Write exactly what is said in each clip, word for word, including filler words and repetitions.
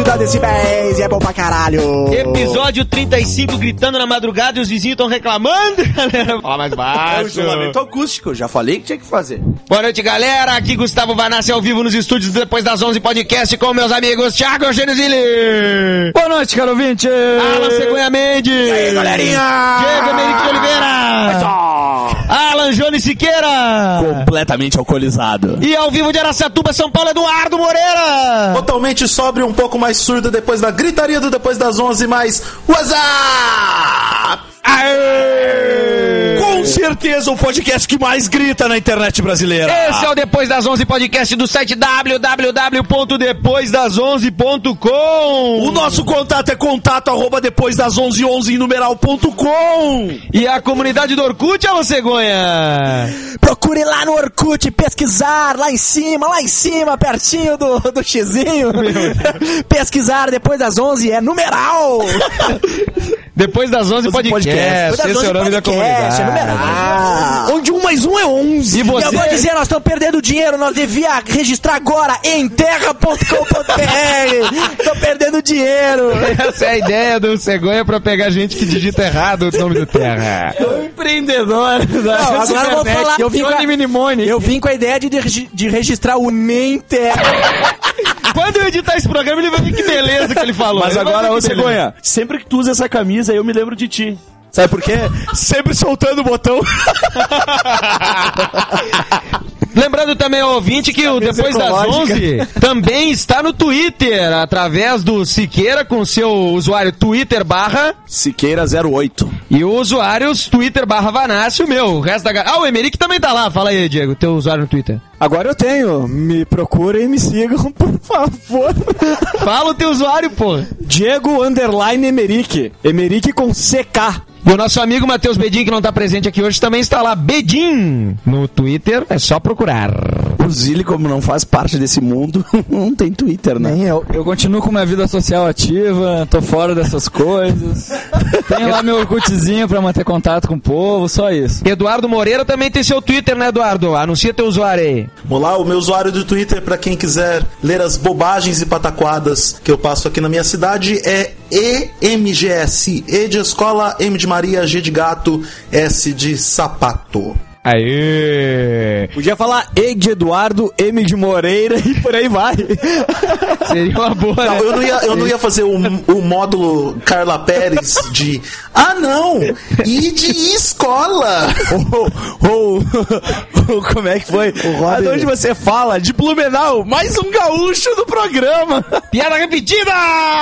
trinta decibéis e é bom pra caralho. Episódio trinta e cinco, gritando na madrugada e os vizinhos estão reclamando, galera. Fala mais baixo. É o isolamento acústico, já falei que tinha que fazer. Boa noite, galera. Aqui Gustavo Vanassi ao vivo nos estúdios depois das onze podcast com meus amigos Thiago Eugênio Zilli. Boa noite, caro ouvinte. Alan Cegonha Mendes. E aí, galerinha? Diego Emerick de Oliveira. Alan Jones Siqueira. Completamente alcoolizado. E ao vivo de Araçatuba, São Paulo, Eduardo Moreira. Totalmente sóbrio, um pouco mais surdo depois da gritaria do depois das onze, mas WhatsApp! Aê! Com certeza o podcast que mais grita na internet brasileira. Esse é o Depois das onze podcast do site w w w ponto depois das onze ponto com. O nosso contato é contato arroba depois das onze onze em numeral ponto com. E a comunidade do Orkut, Alan Cegonha? Procure lá no Orkut, pesquisar lá em cima, lá em cima, pertinho do, do xizinho. Pesquisar depois das onze é numeral. Depois das onze podcast. podcast. Esse é o nome da comunidade. É numeral. Onde um mais um é onze. E você? E eu vou dizer, nós estamos perdendo dinheiro, nós devia registrar agora em terra ponto com ponto b r. Estamos perdendo dinheiro. Essa é a ideia do Cegonha pra pegar gente que digita errado o nome do Terra. É um empreendedor. Não, agora eu vou falar. Eu vim, com a, eu vim com a ideia de, de, de registrar o nem terra. Quando eu editar esse programa, ele vai ver que beleza que ele falou. Mas agora, ô Cegonha, sempre que tu usa essa camisa, eu me lembro de ti. Sabe por quê? Sempre soltando o botão. Lembrando também ao ouvinte que o Depois das onze também está no Twitter, através do Siqueira com seu usuário Twitter barra Siqueira zero oito. E o usuário Twitter barra Vanassi, o meu, o resto da galera. Ah, o Emerick também tá lá. Fala aí, Diego, teu usuário no Twitter. Agora eu tenho. Me procurem e me sigam, por favor. Fala o teu usuário, pô. Diego underline Emerick. Emerick com C K. E o nosso amigo Matheus Bedin, que não tá presente aqui hoje, também está lá. Bedin no Twitter, é só procurar. O Zilli, como não faz parte desse mundo, não tem Twitter, né? Nem eu. Eu continuo com minha vida social ativa, tô fora dessas coisas. Tenho lá meu Orkutzinho pra manter contato com o povo, só isso. Eduardo Moreira também tem seu Twitter, né, Eduardo? Anuncia teu usuário aí. Olá, o meu usuário do Twitter, pra quem quiser ler as bobagens e pataquadas que eu passo aqui na minha cidade, é E M G S. E de escola, M de Maria, G de gato, S de sapato. Aê! Podia falar E de Eduardo, M de Moreira e por aí vai. Seria uma boa, não, né? eu, não ia, eu não ia fazer o, o módulo Carla Pérez de ah, não! E de escola! Ou, oh, oh, como é que foi? De onde você fala? De Blumenau, mais um gaúcho do programa! Piada repetida!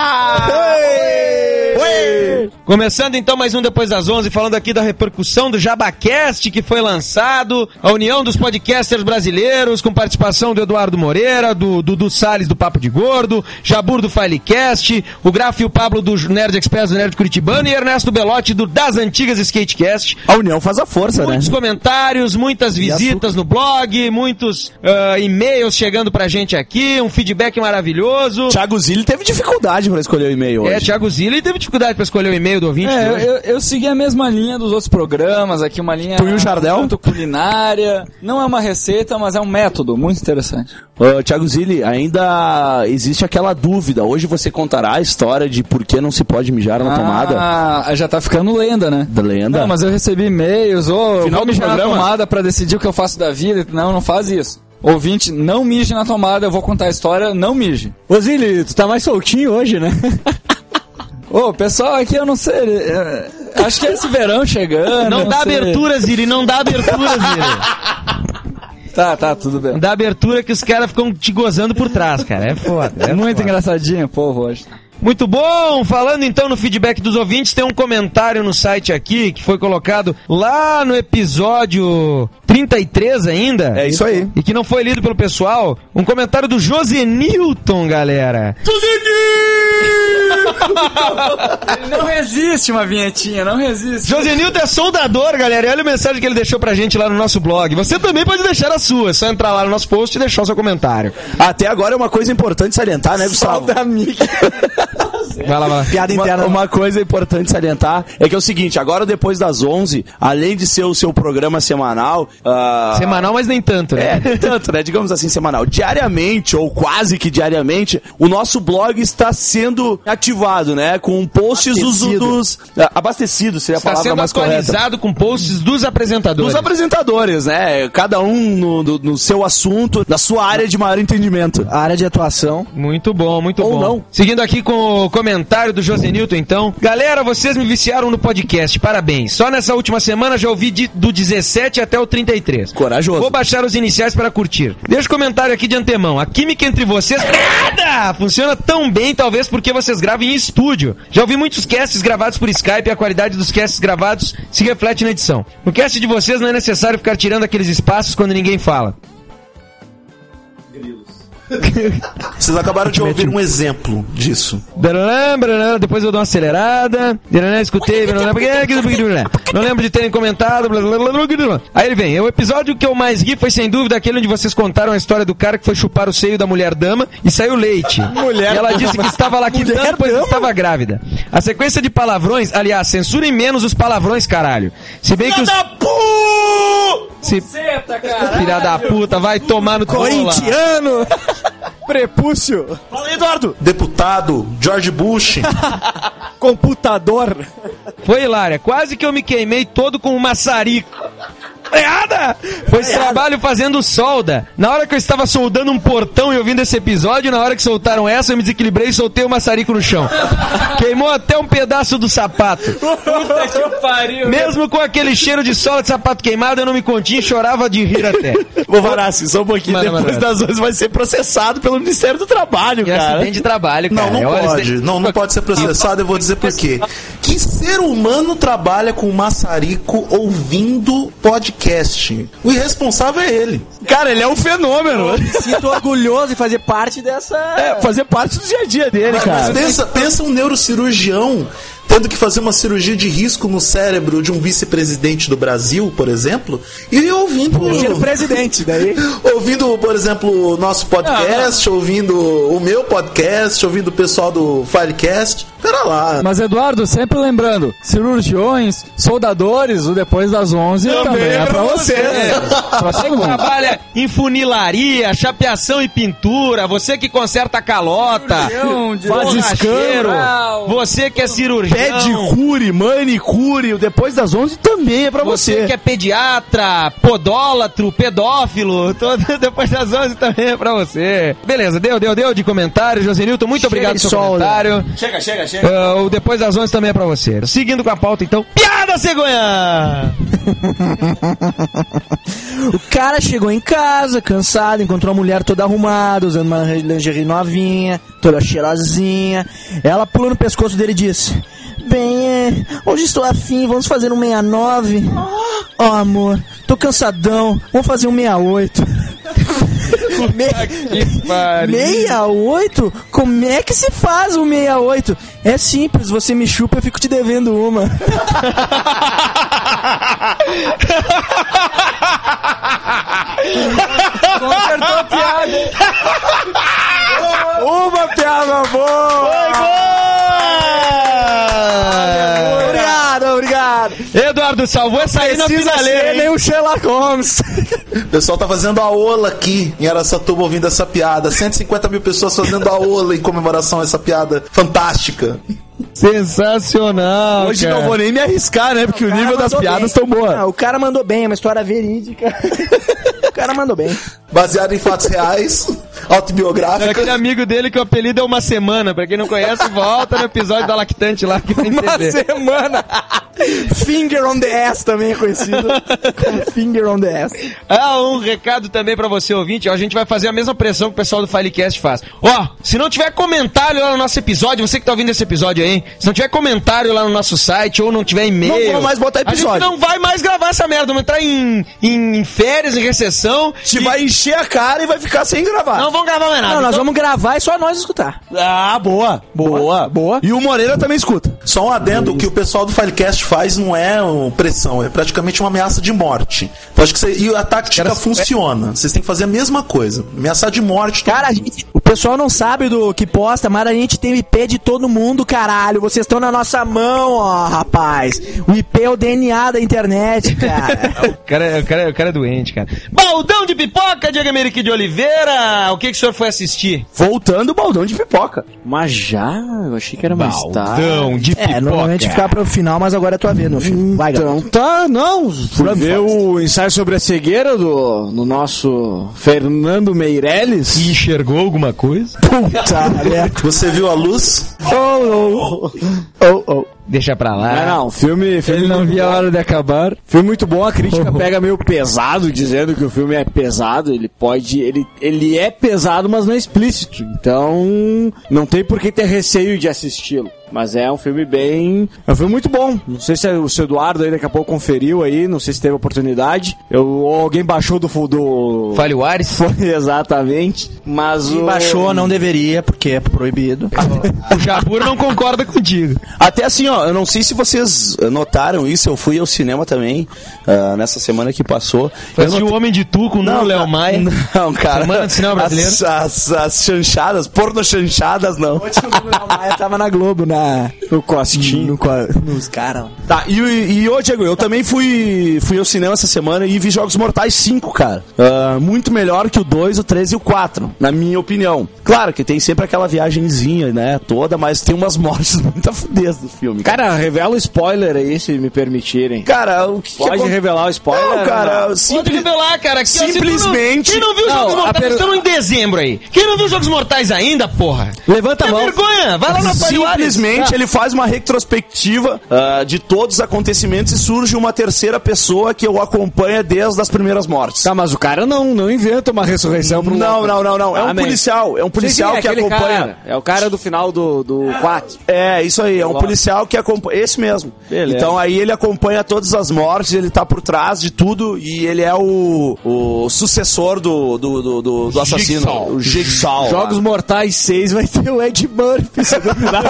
Oi! Oi! Começando então mais um Depois das onze, falando aqui da repercussão do JabaCast, que foi lançado, a união dos podcasters brasileiros, com participação do Eduardo Moreira, do Dudu Salles do Papo de Gordo, Jabur do Filecast, o Graf e o Pablo do Nerd Express do Nerd Curitibano e Ernesto Belotti do Das Antigas Skatecast. A união faz a força, muitos né? Muitos comentários, muitas visitas no blog, muitos uh, e-mails chegando pra gente aqui, um feedback maravilhoso. Thiago Zilli teve dificuldade pra escolher o e-mail hoje. É, Thiago Zilli teve dificuldade pra escolher o e-mail do ouvinte. É, eu, eu segui a mesma linha dos outros programas, aqui uma linha... Tu e o Jardel? Muito culinária. Não é uma receita, mas é um método muito interessante. Ô, Thiago Zilli, ainda existe aquela dúvida. Hoje você contará a história de por que não se pode mijar na ah, tomada? Ah, já tá ficando lenda, né? Da lenda? Não, mas eu recebi e-mails, ou eu vou mijar na tomada pra decidir o que eu faço da vida. Não, não faz isso. Ouvinte, não mije na tomada, eu vou contar a história, não mije. Ô Zilli, tu tá mais soltinho hoje, né? Ô, pessoal, aqui eu não sei, é, acho que é esse verão chegando. Não, não dá sei. abertura, Ziri, não dá abertura, Ziri. Tá, tá, tudo bem. Não dá abertura que os caras ficam te gozando por trás, cara, é foda. É muito foda. Engraçadinho, povo, hoje. Muito bom! Falando então no feedback dos ouvintes, tem um comentário no site aqui que foi colocado lá no episódio trinta e três ainda. É isso aí. E que não foi lido pelo pessoal. Um comentário do Josenilton, galera. Ele não resiste uma vinhetinha, não resiste. Josenilton é soldador, galera. E olha a mensagem que ele deixou pra gente lá no nosso blog. Você também pode deixar a sua. É só entrar lá no nosso post e deixar o seu comentário. Até agora é uma coisa importante salientar, né, Gustavo? Solda amiga. Vai lá, vai lá. Piada interna. Uma, uma coisa importante salientar é que é o seguinte, agora depois das onze, além de ser o seu programa semanal... Uh... Semanal, mas nem tanto, né? É, nem tanto, né? Digamos assim, semanal. Diariamente, ou quase que diariamente, o nosso blog está sendo ativado, né? Com posts dos... dos uh, abastecidos, seria a Está palavra sendo mais atualizado correta. com posts dos apresentadores. Dos apresentadores, né? Cada um no, no, no seu assunto, na sua área de maior entendimento. A área de atuação. Muito bom, muito Ou bom. não. Seguindo aqui com o comentário do Josenilton, então. Galera, vocês me viciaram no podcast, parabéns. Só nessa última semana já ouvi de, do dezessete até o trinta e três. Corajoso. Vou baixar os iniciais para curtir. Deixa o comentário aqui de antemão. A química entre vocês nada! Funciona tão bem, talvez porque vocês gravam em estúdio. Já ouvi muitos casts gravados por Skype e a qualidade dos casts gravados se reflete na edição. No cast de vocês não é necessário ficar tirando aqueles espaços quando ninguém fala. Vocês acabaram de ouvir um exemplo disso. Depois eu dou uma acelerada. Escutei. Não lembro de terem comentado. Aí ele vem. O episódio que eu mais ri foi sem dúvida aquele onde vocês contaram a história do cara que foi chupar o seio da mulher dama e saiu leite. Mulher e ela disse que estava lactando, pois estava grávida. A sequência de palavrões, aliás, censurem menos os palavrões, caralho. Se bem que os... Se... Filha da puta, vai tomar no Corintiano! Prepúcio! Fala aí, Eduardo! Deputado George Bush. Computador! Foi hilária, quase que eu me queimei todo com um maçarico. Freada! Foi esse trabalho fazendo solda. Na hora que eu estava soldando um portão e ouvindo esse episódio, na hora que soltaram essa, eu me desequilibrei e soltei o maçarico no chão. Queimou até um pedaço do sapato. Puta que pariu. Mesmo com aquele cheiro de sola de sapato queimado, eu não me continha e chorava de rir até. Ô, Varassi, só um pouquinho. Mano, Depois mano. das onze vai ser processado pelo Ministério do Trabalho, E cara. acidente de trabalho, cara. Não, não Olha, pode. esse- Não, não pode ser processado. Eu vou dizer por quê. Que ser humano trabalha com maçarico ouvindo podcast? O irresponsável é ele. Cara, ele é um fenômeno. Sinto orgulhoso de fazer parte dessa... É, fazer parte do dia a dia dele, Mas cara. pensa, pensa um neurocirurgião tendo que fazer uma cirurgia de risco no cérebro de um vice-presidente do Brasil, por exemplo, e ouvindo... O presidente, daí... Ouvindo, por exemplo, o nosso podcast, ouvindo o meu podcast, ouvindo o pessoal do Filecast. Pera lá. Mas, Eduardo, sempre lembrando, cirurgiões, soldadores, o Depois das onze também, é pra você. Pra Você todo que mundo. trabalha em funilaria, chapeação e pintura, você que conserta a calota, Faz borracheiro, escândalo. você que é cirurgião, Pedicure, manicure, o Depois das onze também é pra você você. que é pediatra, podólatro, pedófilo, todo Depois das onze também é pra você. Beleza, deu, deu, deu de comentário, Josenilton, muito Chega obrigado de pelo seu solda. comentário. Chega, chega, chega. Ah, o Depois das onze também é pra você. Seguindo com a pauta, então, piada cegonha! O cara chegou em casa, cansado, encontrou a mulher toda arrumada, usando uma lingerie novinha, toda cheirosinha. Ela pulou no pescoço dele e disse: Bem, é, hoje estou afim, vamos fazer um sessenta e nove. Ó, oh, amor, tô cansadão, vamos fazer um sessenta e oito. Que pariu. sessenta e oito? Como é que se faz um sessenta e oito? É simples, você me chupa, eu fico te devendo uma. Consertou a piada. Uma piada boa! Obrigado, obrigado. Eduardo salvou essa aí na Precisa finaleira, ser hein? nem o Sherlock Holmes. O pessoal tá fazendo a ola aqui em Araçatuba ouvindo essa piada. cento e cinquenta mil pessoas fazendo a ola em comemoração a essa piada fantástica. Sensacional, Hoje cara. não vou nem me arriscar, né? Porque o, cara nível das mandou piadas bem. tão boa. Não, o cara mandou bem, é uma história verídica. O cara mandou bem. Baseado em fatos reais, É autobiográfico. aquele amigo dele que o apelido é Uma Semana. Pra quem não conhece, volta no episódio da Lactante lá que vai Uma entender. semana. Finger on the ass também é conhecido como Finger on the ass. Ah, um recado também pra você, ouvinte. Ó, a gente vai fazer a mesma pressão que o pessoal do Filecast faz. Ó, se não tiver comentário lá no nosso episódio, você que tá ouvindo esse episódio aí, se não tiver comentário lá no nosso site ou não tiver e-mail... Não vamos mais botar A gente episódio. não vai mais gravar essa merda. Vamos entrar em, em férias, em recessão. A gente e vai encher a cara e vai ficar sem gravar. Não vamos gravar mais nada. Não, nós Então, vamos gravar e só nós escutar. Ah, boa. Boa. Boa. E o Moreira também escuta. Só um adendo, o que o pessoal do Filecast faz não é um pressão, é praticamente uma ameaça de morte. Então, acho que você, e a tática Cara, funciona. Vocês têm que fazer a mesma coisa. Ameaçar de morte. Cara, a gente, o pessoal não sabe do que posta, mas a gente tem o I P de todo mundo, caralho. Vocês estão na nossa mão, ó, rapaz. O I P é o D N A da internet, cara. o, cara, o, cara, o cara é doente, cara. Baldão de Pipoca, Diego Amerique de Oliveira. O que, que o senhor foi assistir? Voltando o Baldão de Pipoca. Mas já? Eu achei que era mais tarde. Baldão de Pipoca. É, normalmente ficar pro final, mas agora é tua vez, meu filho. Vai, então tá, não. Fui ver o ensaio sobre a cegueira do, do nosso Fernando Meirelles. E enxergou alguma coisa? Puta merda. Você viu a luz? Oh, oh, oh, oh. Deixa pra lá. Não, não, filme, filme Ele não via a hora de acabar. Filme muito bom, a crítica pega meio pesado, dizendo que o filme é pesado. Ele pode. Ele, ele é pesado, mas não é explícito. Então, não tem por que ter receio de assisti-lo. Mas é um filme bem... É um filme muito bom. Não sei se o seu Eduardo aí daqui a pouco conferiu aí, não sei se teve oportunidade. Eu, ou alguém baixou do... do... Fale o Ares? Foi, exatamente. Mas o... baixou, não deveria, porque é proibido. O Jabur não concorda contigo. Até assim, ó, eu não sei se vocês notaram isso, eu fui ao cinema também, uh, nessa semana que passou. Foi not... o Homem de Tuco, não, Léo Maia. Não, cara. Semana do cinema brasileiro. As, as, as chanchadas, porno chanchadas, não. O Léo Maia tava na Globo, né? No costinho. No, nos caras. Tá, e, e, e ô, Diego, eu também fui, fui ao cinema essa semana e vi Jogos Mortais cinco, cara. Uh, muito melhor que o dois, o três e o quatro, na minha opinião. Claro que tem sempre aquela viagenzinha, né, toda, mas tem umas mortes muito afudas do filme. Cara, cara revela o spoiler aí, se me permitirem. Cara, o que Pode que revelar o spoiler? Não, cara, simples... Pode revelar, cara. Que, simplesmente... Quem não viu os Jogos não, Mortais? Per... Estamos em dezembro aí. Quem não viu os Jogos Mortais ainda, porra? Levanta a mão. vergonha, vai lá na Simplesmente ele faz uma retrospectiva uh, de todos os acontecimentos e surge uma terceira pessoa que o acompanha desde as primeiras mortes. Tá, mas o cara não, não inventa uma ressurreição pro Não, não, não, não. É um Amém. policial. É um policial sim, sim, é que acompanha. Cara. É o cara do final do, do quatro. É, isso aí. É um policial que acompanha. Esse mesmo. Beleza. Então aí ele acompanha todas as mortes, ele tá por trás de tudo e ele é o, o sucessor do, do, do, do, do assassino. Jigsaw. O Jigsaw. Jogos Mortais seis vai ter o Ed Murphy, se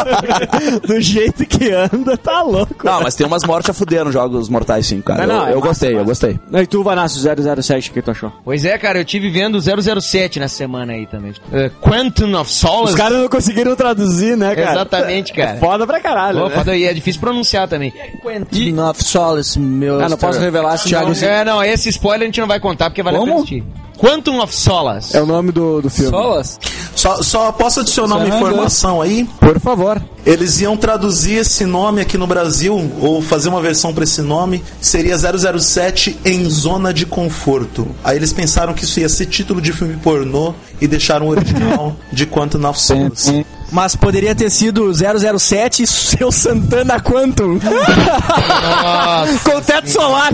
do jeito que anda, tá louco. Não, mas tem umas mortes a fuder nos Jogos Mortais sim, cara. Não, não, eu é eu massa, gostei, massa. eu gostei. Não, e tu, Vanassi, zero zero sete, o que tu achou? Pois é, cara, eu tive vendo zero zero sete nessa semana aí também. Uh, Quantum of Solace. Os caras não conseguiram traduzir, né, cara? Exatamente, cara. É foda pra caralho, Pô, né? foda, e é difícil pronunciar também. Quantum of Solace, meu... Ah, não posso revelar, se Thiago, é, não, esse spoiler a gente não vai contar porque vale a pena assistir. Quantum of Solace. É o nome do, do filme. Solace? Só, só posso adicionar uma informação aí? Por favor. Eles iam traduzir esse nome aqui no Brasil, ou fazer uma versão para esse nome, seria zero zero sete em Zona de Conforto. Aí eles pensaram que isso ia ser título de filme pornô e deixaram o original de Quantum of Solace. Mas poderia ter sido zero zero sete e seu Santana Quantum. Nossa. Com teto solar.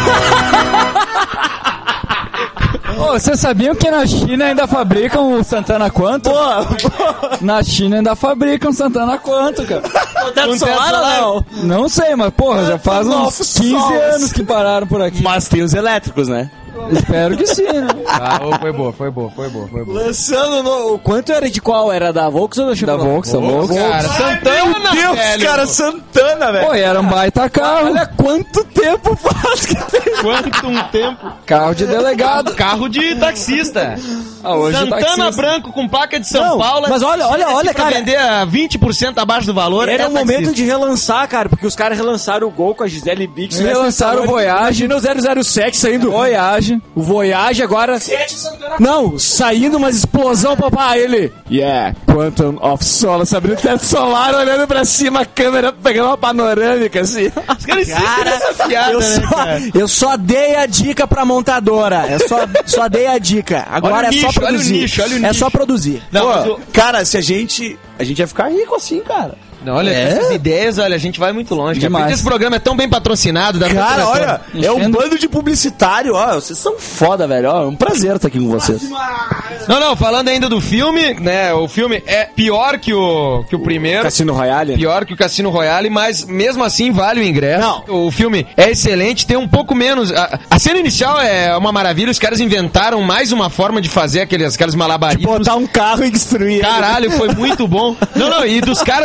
Ô, vocês sabiam que na China ainda fabricam o Santana Quantum? Na China ainda fabricam Santana Quantum, cara. Com teto solar ou não? Não sei, mas porra, já faz uns quinze anos que pararam por aqui. Mas tem os elétricos, né? Espero que sim, né? Ah, oh, foi boa, foi boa, foi boa, foi boa. Lançando no... Quanto era de qual? Era da Volks ou da Chevrolet? Da Volks, da Volks. Cara, Santana, Meu Deus, velho. cara, Santana, velho. Pô, era um baita carro. Olha quanto tempo faz que tem. Quanto um tempo. Carro de delegado. Carro de taxista. Ah, hoje Santana taxista. branco com placa de São Não, Paulo. mas olha, olha, olha, pra cara. vender a vinte por cento abaixo do valor. Era é o momento taxista. de relançar, cara, porque os caras relançaram o Gol com a Gisele Bix. Relançaram o Voyage. Imagina o zero zero sete saindo. Voyage. O Voyage agora... Não, saindo uma explosão, papai, ele... Yeah, Quantum of Solace, abrindo o teto solar, olhando pra cima, a câmera pegando uma panorâmica, assim. Os caras insistem Cara, nessa piada, eu, né, só, cara? eu só dei a dica pra montadora. Eu só, só dei a dica. Agora Olha o é só nicho, olha o produzir. nicho, olha o É nicho. só produzir. Não, Pô, mas o- cara, se a gente... A gente ia ficar rico assim, cara. Não, olha, É? essas ideias, olha, a gente vai muito longe. Cara. Demais. Porque esse programa é tão bem patrocinado. Dá Cara, tanto olha, retorno. é um Enchendo. bando de publicitário, ó. Vocês são foda, velho. Ó, é um prazer estar aqui com vocês. Não, não, falando ainda do filme, né, o filme é pior que o, que o primeiro. Cassino Royale? Pior que o Cassino Royale, mas mesmo assim vale o ingresso. O filme é excelente, tem um pouco menos... A, a cena inicial é uma maravilha, os caras inventaram mais uma forma de fazer aqueles, aqueles malabarismos. Botar um carro e destruir. Caralho, foi muito bom. Não, não, e dos caras, dos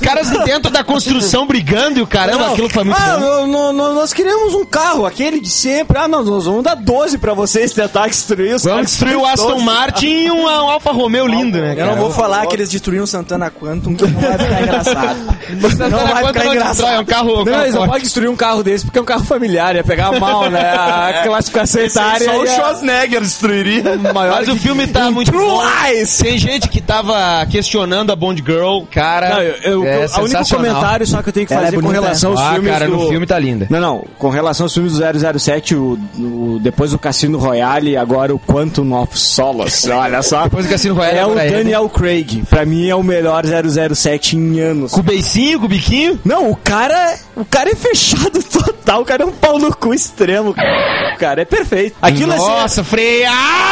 caras dentro da construção brigando e o caramba, Não. aquilo foi muito ah, bom. no- no- no- nós queríamos um carro, aquele de sempre. Ah, não, nós vamos dar doze pra vocês tentar destruir os Vamos caras. destruir o Aston Todos. Martin e um, um Alfa Romeo lindo, né, Eu cara? não vou falar que eles destruíram Santana Quantum, que não vai ficar engraçado. Santana Não vai Quantum ficar não engraçado. destrói, é um carro... um Não, carro eles não forte. podem destruir um carro desse porque é um carro familiar, ia pegar mal, né? A classificação etária. Só o ia- Schwarzenegger destruiria. maior Mas o que- filme tá muito True bom. Lies! Tem gente que tava questionando a Bond Girl, cara. Não, eu, eu, é o único sensacional. comentário só que eu tenho que Ela é fazer com bonita, relação aos Ah, filmes cara, do... no filme tá linda. Não, não, com relação aos filmes do zero zero sete, o, o- depois do Cassino Royale, agora o Quantum of Solace, olha só. Depois do Cassino Royale, é o agora é ele. Daniel Craig, pra mim é o melhor zero zero sete em anos. Com o beicinho, com o biquinho. Não, o cara, o cara é fechado total, o cara é um pau no cu extremo, cara. O cara é perfeito. Aquilo é Nossa, freia!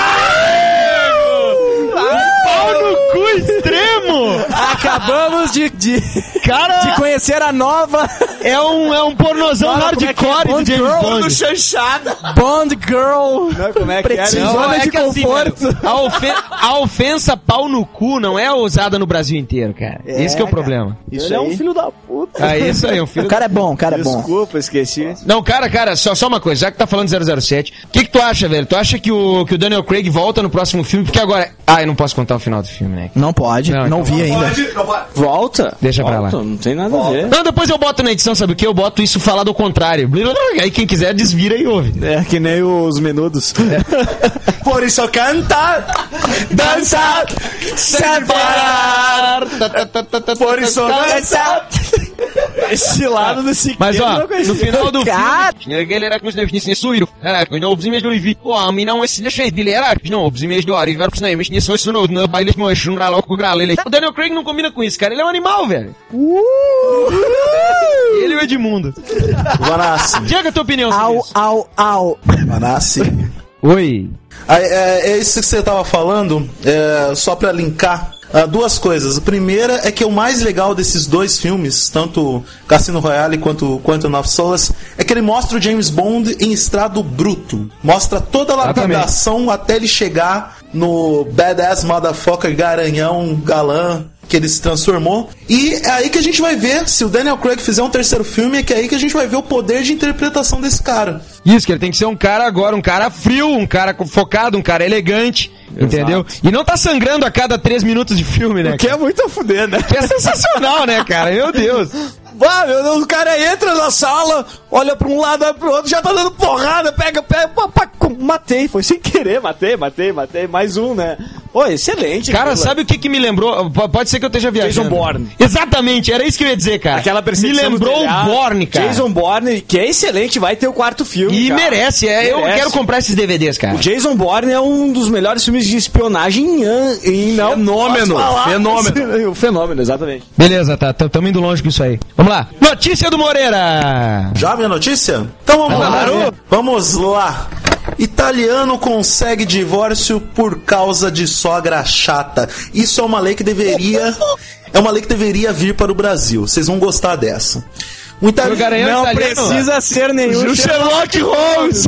Pau no cu extremo! Acabamos de, de, Cara, de conhecer a nova é um, é um pornozão Fala como é que é hardcore Bond de James Girl Bond. chanchada. Bond Girl. Não, como é que é? Pretinho. Não, Zona é de que assim, conforto. velho, a, ofen- a ofensa pau no cu não é usada no Brasil inteiro, cara. É, Esse que é o cara. problema. Isso Ele é um aí. filho da puta. Ah, isso aí, é um filho... O cara é bom, o cara é bom. Desculpa, esqueci. Não, cara, cara, só, só uma coisa, já que tá falando de zero zero sete, o que que tu acha, velho? Tu acha que o, que o Daniel Craig volta no próximo filme? Porque agora... Ah, eu não posso contar o final do filme, né? Não pode, Não, não, então vi ainda. Volta. Deixa pra Volta, lá. Não tem nada a ver. Não, depois eu boto na edição, sabe o que? Eu boto isso falado ao contrário. Aí quem quiser desvira e ouve. É que nem os menudos. Por isso canta, dança, separar. Por isso dança. Esse lado do Siqueira. Mas ó, eu não conhecia. no final do Cara. filme, ele era com os neves nesse suíro. É, quando eu obzimei do Livi. Pô, a mim não esse deixa ele era, não, obzimei do Ari, ver pro cinema, mas nisso isso no no baile de mocho, no louco gralo ele. O Daniel Craig não combina com isso, cara. Ele é um animal, velho. Ele e o Edmundo. Vanassi. Diga a tua opinião sobre Au, isso. au, au. Vanassi. Oi. Ah, É, é isso que você tava falando, é, só pra linkar ah, duas coisas. A primeira é que o mais legal desses dois filmes, tanto Cassino Royale quanto Quantum of Solace, é que ele mostra o James Bond em estrado bruto. Mostra toda a lapidação até ele chegar no badass motherfucker garanhão galã que ele se transformou. E é aí que a gente vai ver, se o Daniel Craig fizer um terceiro filme, é que é aí que a gente vai ver o poder de interpretação desse cara. Isso, que ele tem que ser um cara agora, um cara frio, um cara focado, um cara elegante, entendeu? E não tá sangrando a cada três minutos de filme, né? Que é muito a fuder, né? Que é sensacional, né, cara? Meu Deus. Ah, meu Deus, o cara entra na sala, olha pra um lado, olha pro outro, já tá dando porrada, pega, pega, pá, pá, com- matei, foi sem querer, matei, matei, matei, mais um, né? Pô, excelente. Cara, aquilo. sabe o que que me lembrou? P- Pode ser que eu esteja viajando. Jason Bourne. Exatamente, era isso que eu ia dizer, cara. Aquela perseguição Me lembrou no telhado, o Bourne, cara. Jason Bourne, que é excelente, vai ter o quarto filme, E cara. merece, é, eu Merece. quero comprar esses D V Ds, cara. O Jason Bourne é um dos melhores filmes de espionagem em, an- em não Fenômeno, posso falar. fenômeno. O fenômeno, exatamente. Beleza, tá, tamo indo longe com isso aí. Vamos lá. Notícia do Moreira. Já a minha notícia? Então vamos lá. Claro. Vamos lá. Italiano consegue divórcio por causa de sogra chata. Isso é uma lei que deveria é uma lei que deveria vir para o Brasil. Vocês vão gostar dessa. Um O italiano Garanhão Não italiano. precisa ser nenhum Sherlock Holmes.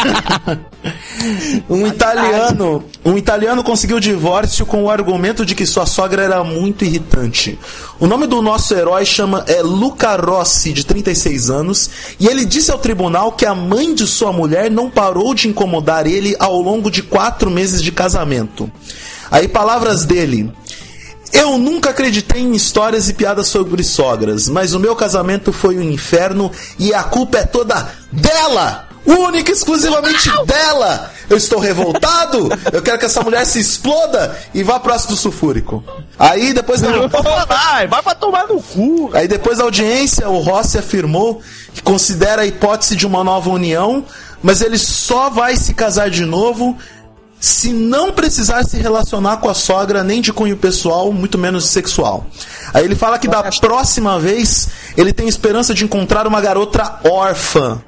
Um italiano, um italiano conseguiu o divórcio com o argumento de que sua sogra era muito irritante. O nome do nosso herói chama é Luca Rossi, de trinta e seis anos, e ele disse ao tribunal que a mãe de sua mulher não parou de incomodar ele ao longo de quatro meses de casamento. Aí palavras dele: eu nunca acreditei em histórias e piadas sobre sogras, mas o meu casamento foi um inferno e a culpa é toda dela! Única e exclusivamente dela! Eu estou revoltado, eu quero que essa mulher se exploda e vá pro ácido sulfúrico. Aí depois da... Vai, vai pra tomar no cu. Aí depois da audiência, o Rossi afirmou que considera a hipótese de uma nova união, mas ele só vai se casar de novo se não precisar se relacionar com a sogra nem de cunho pessoal, muito menos sexual. Aí ele fala que da próxima vez ele tem esperança de encontrar uma garota órfã.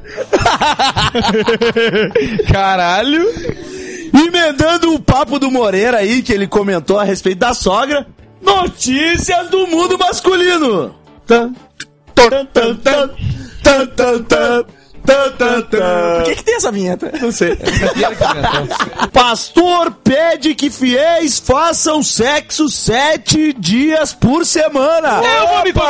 Caralho. Emendando o papo do Moreira aí, que ele comentou a respeito da sogra. Notícias do mundo masculino. Tan, tan, tan, tan, tan, tan, tan. Tan, tan, tan. Por que que tem essa vinheta? Não sei. Pastor pede que fiéis façam sexo sete dias por semana. Eu vou me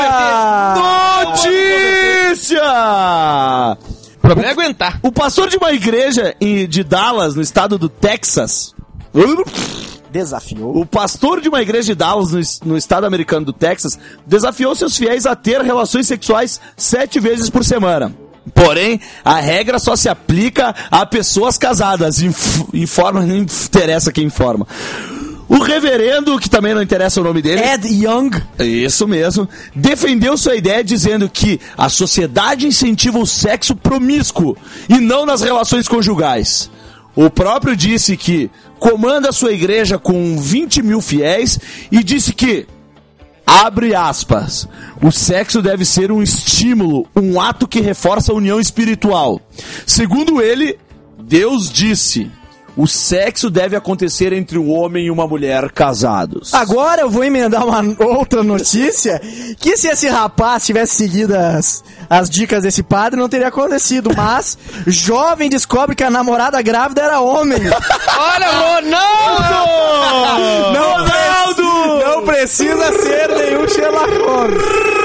Notícia! O problema é aguentar. O pastor de uma igreja em- de Dallas, no estado do Texas... Desafiou. O pastor de uma igreja de Dallas, no, es- no estado americano do Texas, desafiou seus fiéis a ter relações sexuais sete vezes por semana. Porém, a regra só se aplica a pessoas casadas. Inf- informa, não interessa quem informa. O reverendo, que também não interessa o nome dele... Ed Young. Isso mesmo. Defendeu sua ideia dizendo que a sociedade incentiva o sexo promíscuo e não nas relações conjugais. O próprio disse que comanda sua igreja com vinte mil fiéis e disse que, abre aspas, o sexo deve ser um estímulo, um ato que reforça a união espiritual. Segundo ele, Deus disse... O sexo deve acontecer entre um homem e uma mulher casados. Agora eu vou emendar uma outra notícia, que se esse rapaz tivesse seguido as, as dicas desse padre, não teria acontecido, mas jovem descobre que a namorada grávida era homem. Olha, Ronaldo! Não, Ronaldo! Não precisa ser nenhum Sherlock Holmes.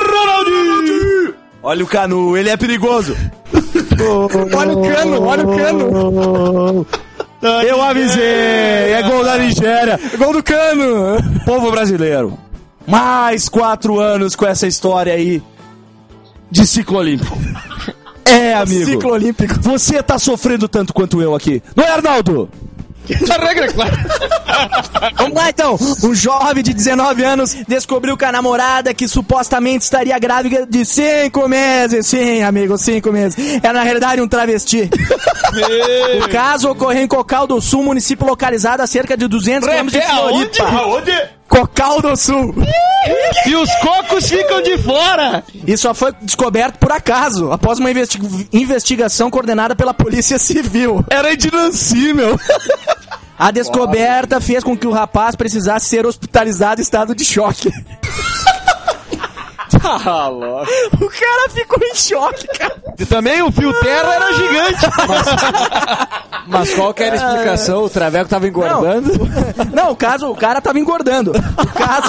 Olha o Canu, ele é perigoso. Olha o cano, olha o cano. Eu avisei, é gol da Nigéria. Gol do cano. Povo brasileiro, mais quatro anos com essa história aí de ciclo olímpico. É, amigo. Ciclo olímpico. Você tá sofrendo tanto quanto eu aqui. Não é, Arnaldo? A regra é clara. Vamos lá então. Um jovem de dezenove anos descobriu que a namorada, que supostamente estaria grávida de cinco meses. Sim, amigo, cinco meses. Era na realidade um travesti. O caso ocorreu em Cocal do Sul, município localizado a cerca de duzentos quilômetros de Floripa. Aonde? Cocal do Sul. E os cocos ficam de fora. Isso só foi descoberto por acaso, após uma investi- investigação coordenada pela Polícia Civil. Era de Nancy, meu. A descoberta fez com que o rapaz precisasse ser hospitalizado em estado de choque. Ah, louco. O cara ficou em choque, cara. E também o fio terra era gigante. Mas qual que era a explicação? O Traveco tava engordando? Não, o caso, o cara tava engordando. O caso,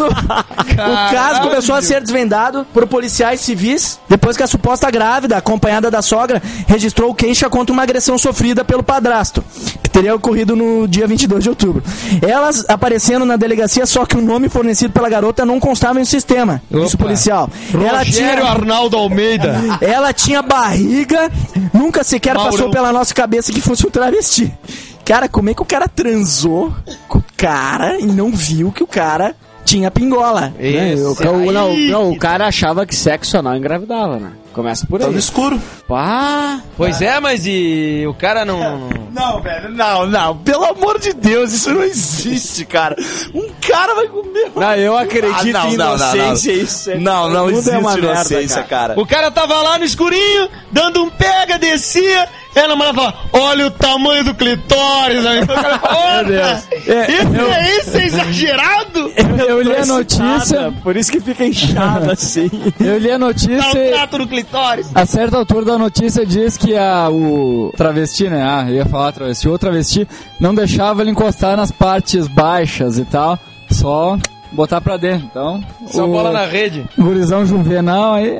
o caso começou a ser desvendado por policiais civis depois que a suposta grávida, acompanhada da sogra, registrou queixa contra uma agressão sofrida pelo padrasto, que teria ocorrido no dia vinte e dois de outubro. Elas aparecendo na delegacia, só que o nome fornecido pela garota não constava no sistema. Isso Opa. policial. Ela Rogério tinha, Arnaldo Almeida. ela tinha barriga, nunca sequer Maurão. passou pela nossa cabeça que fosse um travesti. Cara, como é que o cara transou com o cara e não viu que o cara tinha pingola? Esse o, ca- o- não, aí. não, o cara achava que sexo anal engravidava, né? Começa por Tá aí. no escuro. Pá! Pois é, mas e o cara não... Não, velho, não, não. Pelo amor de Deus, isso não existe, cara. Um cara vai comer... Não, eu acredito Ah, não, em não, não, inocência. não. Isso é- Não, não tudo existe é uma merda, inocência, cara. cara. O cara tava lá no escurinho, dando um pega, descia, e a namorada fala, olha o tamanho do clitóris. Aí o cara fala, Meu olha, Deus. É, esse eu- é isso, é exagerado. Eu li a Tô notícia, excitada, por isso que fica inchado assim. eu li a Dá um notícia e trato no clitóris. a certa altura da notícia diz que a, o travesti, né? Ah, eu ia falar travesti, o travesti não deixava ele encostar nas partes baixas e tal, só botar pra dentro. Então, Só o bola na rede. gurizão juvenal aí...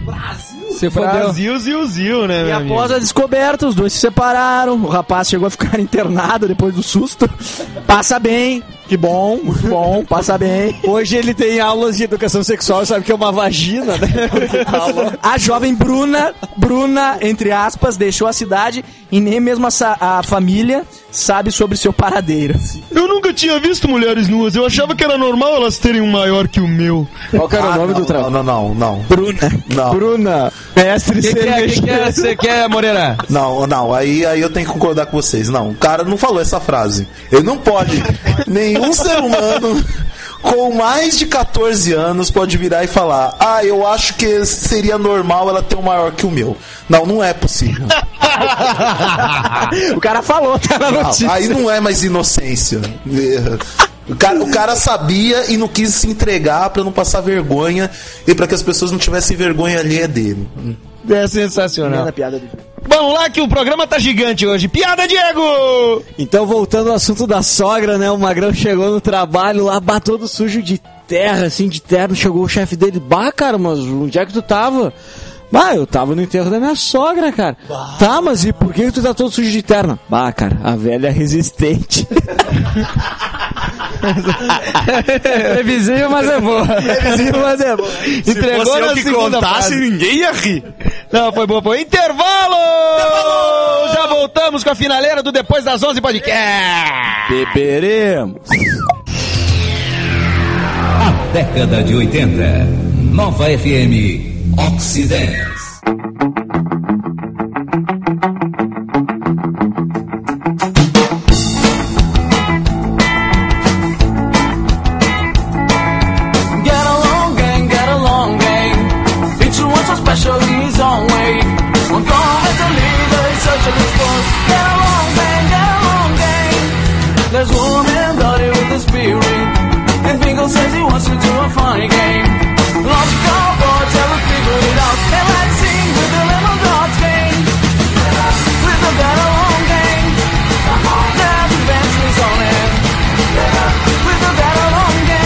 Se fodeu. Brasil, ziu, ziu, né, E meu após amigo? a descoberta, os dois se separaram. O rapaz chegou a ficar internado depois do susto. Passa bem, que bom, muito bom, passa bem. Hoje ele tem aulas de educação sexual, sabe que é uma vagina, né? A jovem Bruna, Bruna, entre aspas, deixou a cidade e nem mesmo a, sa- a família sabe sobre seu paradeiro. Eu nunca tinha visto mulheres nuas, eu achava que era normal elas terem um maior que o meu. Qual que era o Ah, nome não, do trabalho? não, não, não, não. Bruna. Não, Bruna, mestre O que, que é, que, que é, você quer, Moreira? não, não. Aí, aí eu tenho que concordar com vocês. Não, o cara não falou essa frase. Ele não pode. Nenhum ser humano com mais de catorze anos pode virar e falar: ah, eu acho que seria normal ela ter um maior que o meu. Não, não é possível. O cara falou, tá na Não, notícia. aí não é mais inocência. O cara, o cara sabia e não quis se entregar pra não passar vergonha e pra que as pessoas não tivessem vergonha alheia dele. É sensacional. Primeira piada do dia. Vamos lá que o programa tá gigante hoje. Piada, Diego! Então, voltando ao assunto da sogra, né? O Magrão chegou no trabalho lá, bah, todo sujo de terra, assim, de terno. Chegou o chefe dele, bah, cara, mas onde é que tu tava? Bah, eu tava no enterro da minha sogra, cara. Bah. Tá, mas e por que tu tá todo sujo de terno? Bah, cara, a velha é resistente. É visível, mas é boa. É visível, mas é boa. Entregou Se na eu que segunda contasse, frase. ninguém ia rir. Não, foi boa, foi intervalo! Intervalo! Já voltamos com a finaleira do Depois das onze Podcast. Beberemos. A década de oitenta. Nova F M Oxidez. Special in his own way. One come as a leader, he's socialist force. Get along, gang, get along, gang. There's one man dirty with the spirit, and Bingo says he wants to do a funny game. Logical boys haven't figured it out. They like sing with the lemon dots gang. With the get along gang. There's adventures on it. With the get along gang.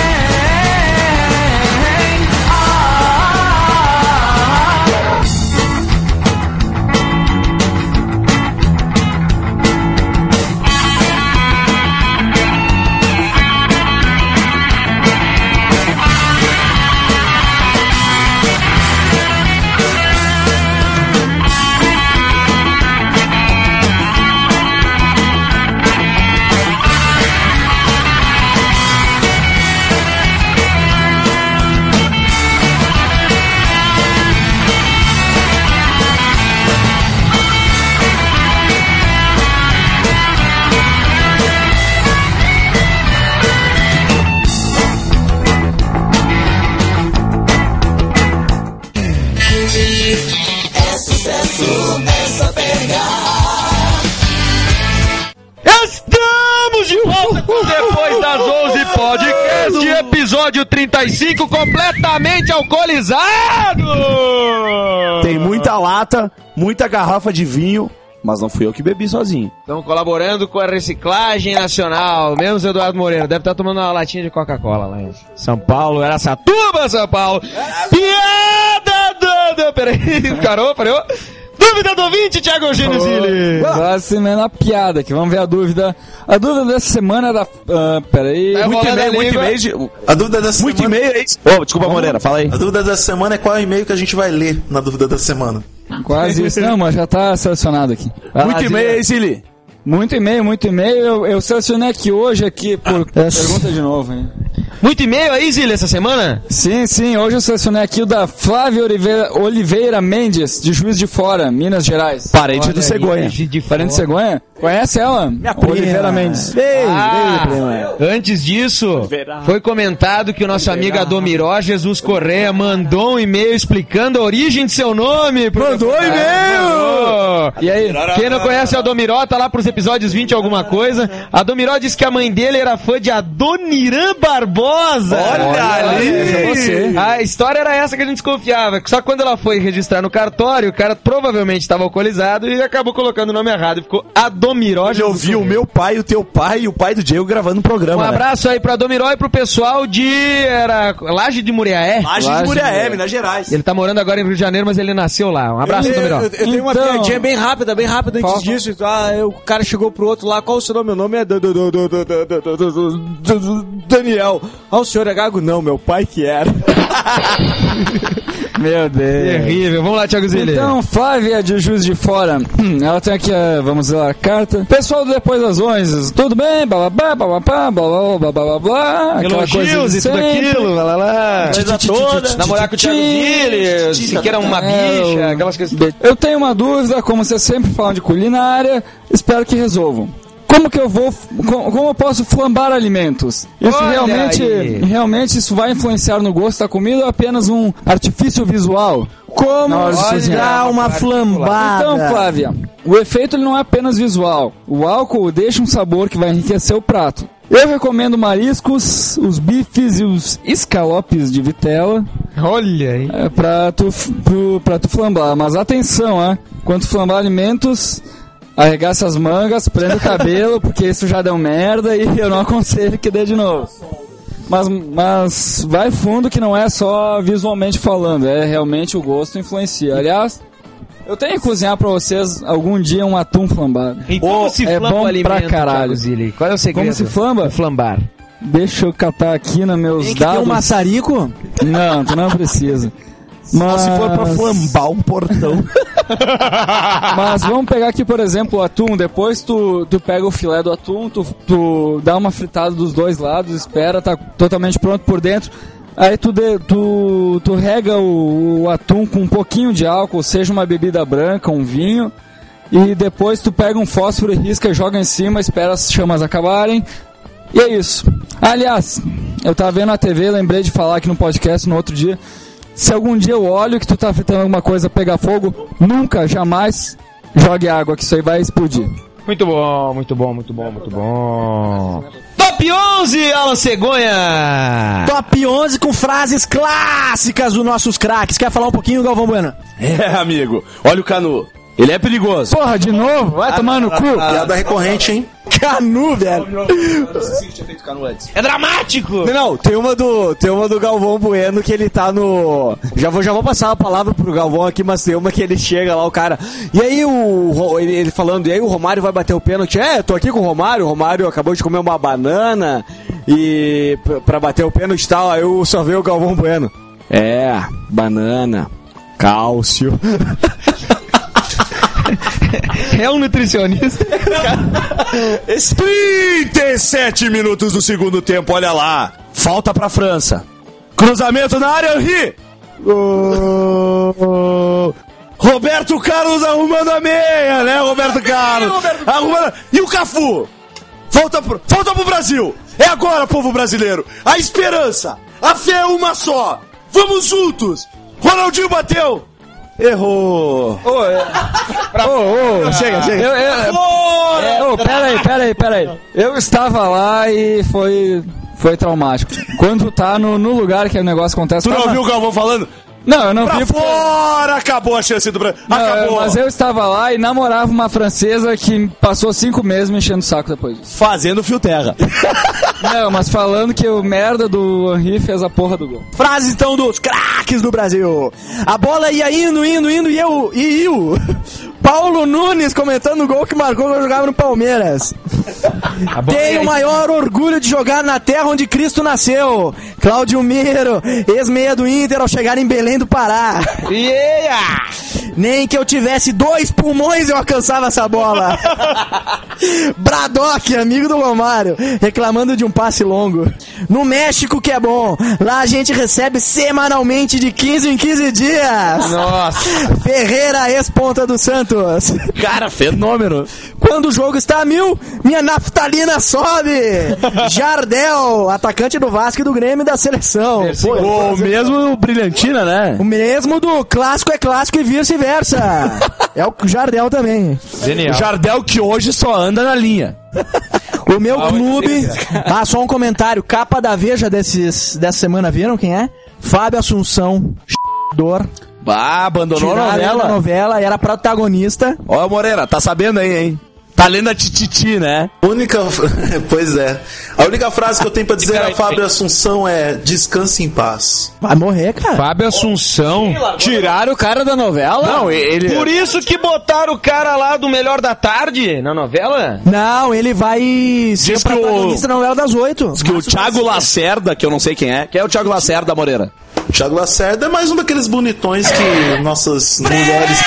Estamos de volta com Depois das onze Podcast, episódio trinta e cinco, completamente alcoolizado! Tem muita lata, muita garrafa de vinho, mas não fui eu que bebi sozinho. Estamos colaborando com a reciclagem nacional, menos Eduardo Moreira, deve estar tomando uma latinha de Coca-Cola lá em São Paulo, era Satuba, São Paulo. Piada do... Peraí, parou, parou. Dúvida do ouvinte, Thiago Eugênio Zilli. Próxima na piada, que vamos ver a dúvida. A dúvida dessa semana era... Uh, peraí... É muito e-mail, muito e-mail de... A dúvida dessa Muito semana... e-mail é isso. Ô, desculpa, Moreira, fala aí. A dúvida dessa semana é qual é o e-mail que a gente vai ler na dúvida da semana. Quase isso. Não, mas já tá selecionado aqui. Vai Muito lá, e-mail Zilli. é isso, Ili. Muito e-mail, muito e-mail. Eu, eu selecionei aqui hoje, aqui, por... Pergunta de novo, hein? Muito e-mail aí, Zilli, essa semana? Sim, sim. Hoje eu selecionei aqui o da Flávia Oliveira, Oliveira Mendes, de Juiz de Fora, Minas Gerais. Parente do Cegonha. Parente de Cegonha? Conhece ela? Minha prima. Oliveira Mendes. Beijo, Ah, beijo, prima. antes disso, foi comentado que o nosso amigo Adomiró Jesus Correia mandou um e-mail explicando a origem de seu nome. pro- Mandou Ah, e-mail! mandou. E aí? Quem não conhece o Adomiró, tá lá pros episódios vinte alguma coisa. Adomiró disse que a mãe dele era fã de Adoniran Barbosa. Olha ali! é você. A história era essa que a gente desconfiava. Só que quando ela foi registrar no cartório, o cara provavelmente estava alcoolizado e acabou colocando o nome errado. E ficou Adomiró. Hoje eu vi o meu pai, o teu pai e o pai do Diego gravando um Um programa, né? abraço aí pro Adomiró e pro pessoal de... Era Laje de Muriaé. Laje de Muriaé, Minas Gerais. Ele tá morando agora em Rio de Janeiro, mas ele nasceu lá. Um abraço, Adomiró. Eu, eu tenho uma Então- piadinha bem rápida, bem rápida antes Qual? disso. Ah, eu- o cara chegou pro outro lá, qual o seu nome? Meu nome é Dan- Dan- Dan- Dan- Dan- Dan- Dan- Dan- Dan- Dan- Daniel. Ah, o senhor é Gago? Não, meu pai que era. Meu Deus. Terrível. Vamos lá, Thiago Zilli. Então, Flávia de Juiz de Fora, ela tem aqui, a, vamos ler a carta. Pessoal do Depois das onze, tudo bem? Blá, blá, blá, blá, blá, blá, blá, blá, blá, blá, aquela coisa Elogios de e tudo sempre. aquilo, lá, lá, lá. Coisa toda. Namorar com o Thiago Zilli, se quer uma bicha, aquelas coisas. Eu tenho uma dúvida, como vocês sempre falam de culinária, espero que resolvam. Como que eu vou, como, como eu posso flambar alimentos? Isso Olha realmente, aí. realmente isso vai influenciar no gosto da comida ou é apenas um artifício visual? Como Na hora de se cozinhar. dá uma flambada? Então, Flávia, o efeito ele não é apenas visual. O álcool deixa um sabor que vai enriquecer o prato. Eu recomendo mariscos, os bifes e os escalopes de vitela. Olha aí. É pra tu, pro, pra tu flambar. Mas atenção, né? Quando tu flambar alimentos, arregaça as mangas, prenda o cabelo, porque isso já deu merda e eu não aconselho que dê de novo. Mas, mas vai fundo que não é só visualmente falando, é realmente o gosto influencia. Aliás, eu tenho que cozinhar pra vocês algum dia um atum flambado. E como Oh, se é flamba bom o alimento, pra caralho. Thiago Zilli? Qual é o segredo? Como se flamba? Flambar. Deixa eu catar aqui nos meus Tem que ter dados. um maçarico? Não, tu não precisa. Mas... Só se for pra flambar um portão. Mas vamos pegar aqui, por exemplo, o atum. Depois tu, tu pega o filé do atum, tu, tu dá uma fritada dos dois lados, espera, tá totalmente pronto por dentro. Aí tu, de, tu, tu rega o, o atum com um pouquinho de álcool, seja uma bebida branca, um vinho. E depois tu pega um fósforo e risca, joga em cima, espera as chamas acabarem. E é isso. Aliás, eu tava vendo na T V, lembrei de falar aqui no podcast no outro dia. Se algum dia o óleo que tu tá fritando alguma coisa pegar fogo, nunca, jamais jogue água, que isso aí vai explodir. Muito bom, muito bom, muito bom, muito bom. Top onze, Alan Cegonha! Top onze com frases clássicas dos nossos craques. Quer falar um pouquinho, Galvão Bueno? É, amigo. Olha o Canu. Ele é perigoso. Porra, de novo? Vai tomar no cu. Piada recorrente, hein? Canu, velho. É dramático! Não, não, tem uma do, tem uma do Galvão Bueno que ele tá no... Já vou, já vou passar a palavra pro Galvão aqui, mas tem uma que ele chega lá, o cara... E aí o... Ele, ele falando, e aí o Romário vai bater o pênalti? É, tô aqui com o Romário, o Romário acabou de comer uma banana e... Pra, pra bater o pênalti e tal, aí eu só vejo o Galvão Bueno. É, banana, cálcio... É um nutricionista. trinta e sete minutos do segundo tempo, olha lá. Falta pra França. Cruzamento na área, Henry. Oh, Roberto Carlos arrumando a meia, né, Roberto Carlos? Arrumando... E o Cafu? Volta pro... Volta pro Brasil. É agora, povo brasileiro. A esperança. A fé é uma só. Vamos juntos. Ronaldinho bateu. Errou. Ô, é... ô, ô, chega, chega. Eu, eu, é, ô, pera aí, pera aí, pera aí. Eu estava lá e foi, foi traumático. Quando tá no, no lugar que o negócio acontece... Tu não tava... ouviu o Galvão falando? Não, eu não Pra vi porque... fora! Acabou a chance do Brasil. Não, Acabou. mas eu estava lá e namorava uma francesa que passou cinco meses me enchendo o saco depois disso. Fazendo fio terra. Não, mas falando que o merda do Henry fez a porra do gol. Frases então dos craques do Brasil. A bola ia indo, indo, indo e eu, e eu. Paulo Nunes comentando o gol que marcou quando eu jogava no Palmeiras. Tenho o maior orgulho de jogar na terra onde Cristo nasceu. Cláudio Miro, ex-meia do Inter ao chegar em Belém do Pará. Yeah! Nem que eu tivesse dois pulmões eu alcançava essa bola. Braddock, amigo do Romário, reclamando de um passe longo. No México que é bom, lá a gente recebe semanalmente de quinze em quinze dias. Nossa! Ferreira, ex-ponta do Santos. Cara, fenômeno. Quando o jogo está a mil, minha naftalina sobe. Jardel, atacante do Vasco e do Grêmio da seleção. Pô, O mesmo Brilhantina, né? o mesmo do clássico é clássico e vice-versa. É o Jardel também. O Genial. Jardel que hoje só anda na linha. O meu clube... Ah, só um comentário. Capa da Veja desses, dessa semana, viram quem é? Fábio Assunção, dor. Ah, abandonou a Tiraram ele da novela. novela, era protagonista. Ó, Moreira, tá sabendo aí, hein? Tá lendo a Tititi, né? A única... Pois é. A única frase que eu tenho pra dizer a Fábio Assunção é descanse em paz. Vai morrer, cara. Fábio Assunção. Tiraram o cara da novela? Não, ele... Por isso que botaram o cara lá do Melhor da Tarde na novela? Não, ele vai ser Diz que o- protagonista na novela das oito. Diz que o Thiago Lacerda, que eu não sei quem é. Quem é o Thiago Lacerda, Moreira? Thiago Lacerda é mais um daqueles bonitões que nossas mulheres...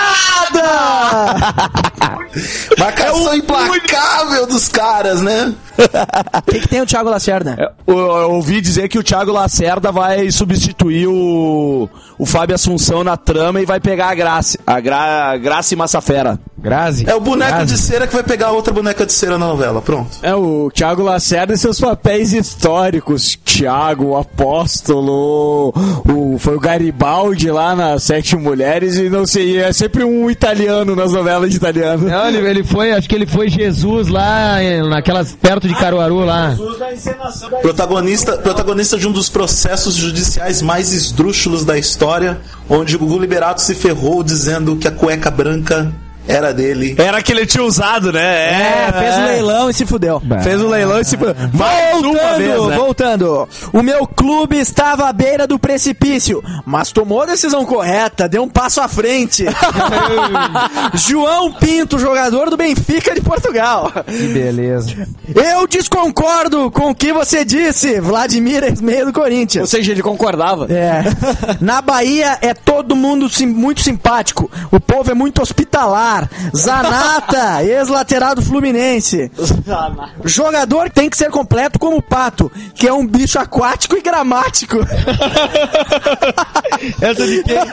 Marcação implacável dos caras, né? O que, que tem o Thiago Lacerda? Eu, eu ouvi dizer que o Thiago Lacerda vai substituir o, o Fábio Assunção na trama e vai pegar a Graça. A Gra, Graça Massafera. Grazi. É o boneco Grazi. de cera que vai pegar outra boneca de cera na novela, pronto. É o Thiago Lacerda e seus papéis históricos. Thiago, o apóstolo, o o, foi o Garibaldi lá nas Sete Mulheres e não sei, é sempre um italiano nas novelas de italiano. Não, ele, ele foi, acho que ele foi Jesus lá, naquelas, perto de Caruaru lá. Jesus da encenação. Protagonista, protagonista de um dos processos judiciais mais esdrúxulos da história, onde o Gugu Liberato se ferrou dizendo que a cueca branca era dele. Era que ele tinha usado, né? É, É, fez o é. leilão e se fudeu. Fez o leilão e se fudeu. Mais uma Voltando, vez, né? voltando. O meu clube estava à beira do precipício, mas tomou a decisão correta, deu um passo à frente. João Pinto, jogador do Benfica de Portugal. Que beleza. Eu desconcordo com o que você disse, Vladimir, ex-meia do Corinthians. Ou seja, ele concordava. É. Na Bahia é todo mundo sim, muito simpático. O povo é muito hospitalar. Zanata, ex-lateral do Fluminense. Jogador tem que ser completo como o Pato, que é um bicho aquático e gramático. Essa de quem?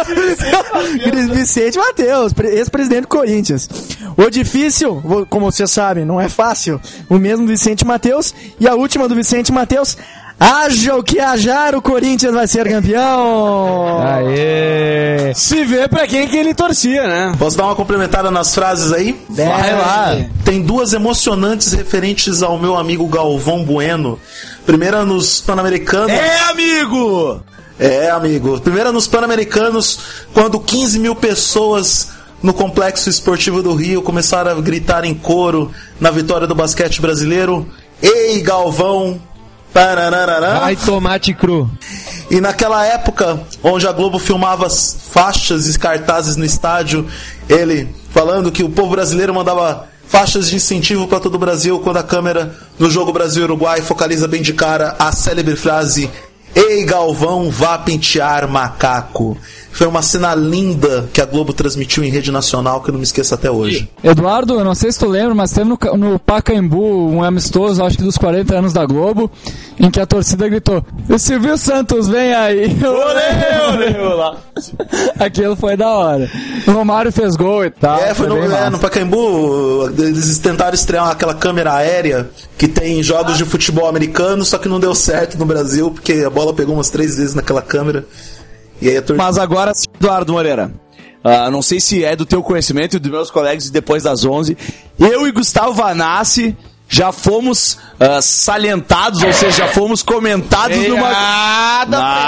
Vicente Matheus, ex-presidente do Corinthians. O difícil, como vocês sabem, não é fácil. O mesmo Vicente Matheus. E a última do Vicente Matheus. Haja o que hajar, o Corinthians vai ser campeão. Aê! Se vê pra quem que ele torcia, né? Posso dar uma complementada nas frases aí? Vai lá. Tem duas emocionantes referentes ao meu amigo Galvão Bueno. Primeira nos Pan-Americanos. É, amigo! É, amigo. Primeira nos Pan-Americanos, quando quinze mil pessoas no Complexo Esportivo do Rio começaram a gritar em coro na vitória do basquete brasileiro. Ei, Galvão! Parararará. Ai, tomate cru. E naquela época, onde a Globo filmava as faixas e cartazes no estádio, ele falando que o povo brasileiro mandava faixas de incentivo para todo o Brasil, quando a câmera no jogo Brasil-Uruguai focaliza bem de cara a célebre frase: Ei, Galvão, vá pentear macaco. Foi uma cena linda que a Globo transmitiu em rede nacional, que eu não me esqueço até hoje. Eduardo, eu não sei se tu lembra, mas teve no, no Pacaembu um amistoso, acho que dos quarenta anos da Globo, em que a torcida gritou: o Silvio Santos, vem aí! Olê, olê, olá. Aquilo foi da hora. O Romário fez gol e tal. É, foi no, bem é, massa. no Pacaembu, eles tentaram estrear aquela câmera aérea que tem jogos de futebol americano, só que não deu certo no Brasil, porque a bola pegou umas três vezes naquela câmera. E aí a tor- Mas agora, Eduardo Moreira, uh, não sei se é do teu conhecimento e dos meus colegas depois das onze, eu e Gustavo Vanassi já fomos uh, salientados, ou seja, já fomos comentados numa...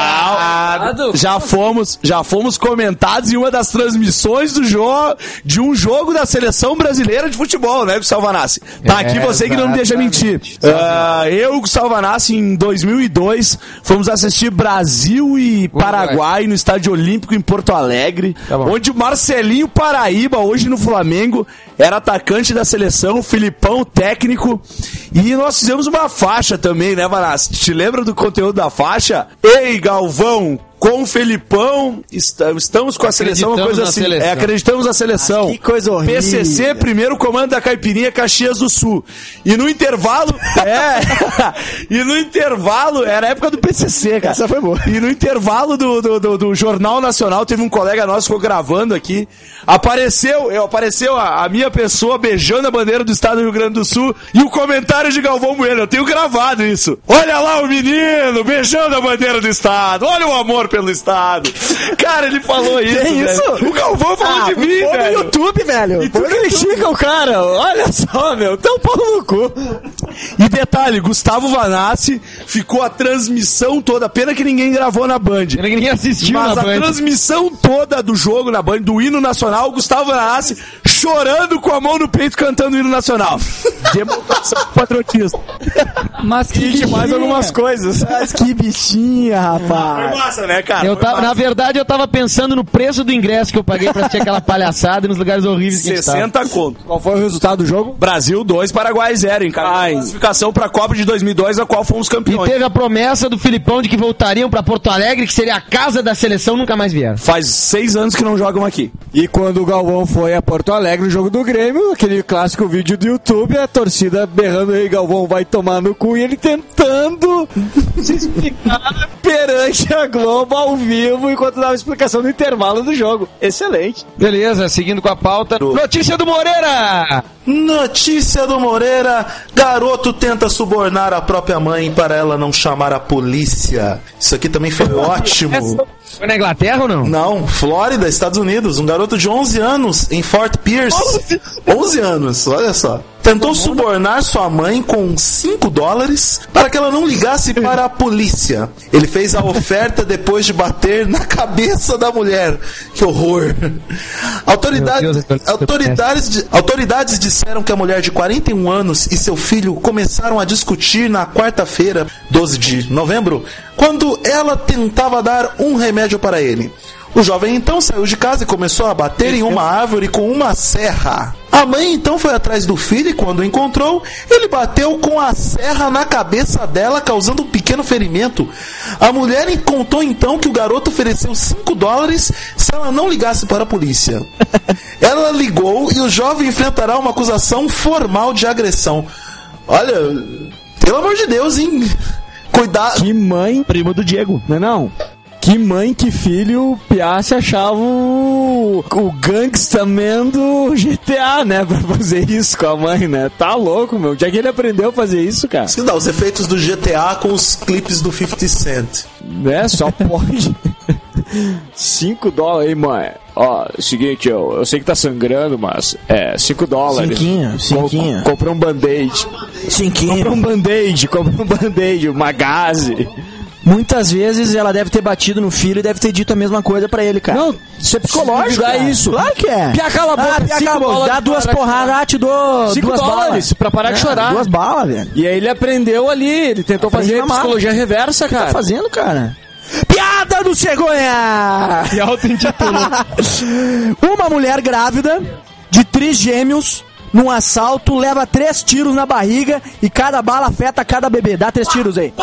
Não, já fomos, já fomos comentados em uma das transmissões do jogo, de um jogo da seleção brasileira de futebol, né, Gustavo Vanassi? Tá É, aqui você que não me deixa mentir. Uh, eu e o Gustavo Vanassi, em dois mil e dois, fomos assistir Brasil e Paraguai no Estádio Olímpico em Porto Alegre, Tá bom. onde o Marcelinho Paraíba, hoje no Flamengo, era atacante da seleção, o Filipão, técnico, e nós fizemos uma faixa também, né, Vanassi? Te lembra do conteúdo da faixa? Ei, Galvão, com o Felipão, est- estamos com a seleção, uma Acreditamos coisa na assim. seleção. É, acreditamos na seleção. Ah, que coisa horrível. P C C, primeiro comando da Caipirinha, Caxias do Sul. E no intervalo, é, e no intervalo, era a época do P C C, cara. Essa foi boa. E no intervalo do, do, do, do Jornal Nacional, teve um colega nosso que ficou gravando aqui, apareceu, eu, apareceu a, a minha pessoa beijando a bandeira do estado do Rio Grande do Sul e o comentário de Galvão Bueno, eu tenho gravado isso. Olha lá o menino beijando a bandeira do estado, olha o amor pelo estado. Cara, ele falou isso, Tem velho. isso? O Galvão falou Ah, de mim, põe velho. no YouTube, velho. E tu critica o cara, olha só, meu, tão pau no cu. E detalhe, Gustavo Vanassi ficou a transmissão toda, pena que ninguém gravou na Band. Ninguém assistiu Mas na a Band. transmissão toda do jogo na Band, do hino nacional, Gustavo Vanassi chorando com a mão no peito cantando o hino nacional. Demonstração de patriotismo. Mas que E de mais bichinha. algumas coisas. Mas que bichinha, rapaz. massa, né, cara? Eu tava, na verdade, eu tava pensando no preço do ingresso que eu paguei pra assistir aquela palhaçada e nos lugares horríveis que a gente tava. sessenta conto. Qual foi o resultado do jogo? Brasil dois, Paraguai zero. Em classificação pra Copa de dois mil e dois, a qual fomos E campeões. teve a promessa do Filipão de que voltariam pra Porto Alegre, que seria a casa da seleção, nunca mais vieram. Faz seis anos que não jogam aqui. E quando o Galvão foi a Porto Alegre no jogo do Grêmio, aquele clássico vídeo do YouTube, a torcida berrando aí, Galvão vai tomar no cu, e ele tentando se explicar perante a Globo ao vivo, enquanto dava explicação no intervalo do jogo. Excelente. Beleza, seguindo com a pauta. Notícia do Moreira! Notícia do Moreira: garoto tenta subornar a própria mãe para ela não chamar a polícia. Isso aqui também foi ótimo. Foi na Inglaterra ou não? Não, Flórida, Estados Unidos. Um garoto de onze anos em Fort Pierce. onze anos, olha só. Tentou subornar sua mãe com cinco dólares para que ela não ligasse para a polícia. Ele fez a oferta depois de bater na cabeça da mulher. Que horror. Autoridade, Deus, autoridades, autoridades disseram que a mulher de quarenta e um anos e seu filho começaram a discutir na quarta-feira, doze de novembro, quando ela tentava dar um remédio para ele. O jovem então saiu de casa e começou a bater em uma árvore com uma serra. A mãe então foi atrás do filho e quando o encontrou, ele bateu com a serra na cabeça dela, causando um pequeno ferimento. A mulher contou então que o garoto ofereceu cinco dólares se ela não ligasse para a polícia. Ela ligou e o jovem enfrentará uma acusação formal de agressão. Olha, pelo amor de Deus, hein? Cuidado. Que mãe... Primo do Diego. Não, não. Que mãe, que filho, o Piá se achava o, o gangstaman do G T A, né? Pra fazer isso com a mãe, né? Tá louco, meu. Onde é que ele aprendeu a fazer isso, cara? Isso que dá, os efeitos do G T A com os clipes do fifty cent. É, só pode. cinco dólares aí, mãe. Ó, seguinte, eu, eu sei que tá sangrando, mas é, cinco dólares. Cinquinho, cinquinho. Com, compra um band-aid. Cinquinho. Compra um band-aid, compra um band-aid, uma gaze. Muitas vezes ela deve ter batido no filho e deve ter dito a mesma coisa pra ele, cara. Não, isso é psicológico, dá cara. isso. Claro que é. Pia, cala a boca, ah, Pia, cinco cala a boca. dólares Dá duas para porradas, ah, te dou cinco duas dólares balas. pra parar de é, chorar. Duas balas, velho. E aí ele aprendeu ali, ele tentou Aprendi fazer na marra. psicologia reversa, cara. Tá fazendo, cara? Piada do cegonha! E auto-intitulou. Uma mulher grávida de trigêmeos num assalto leva três tiros na barriga e cada bala afeta cada bebê. Dá três tiros aí.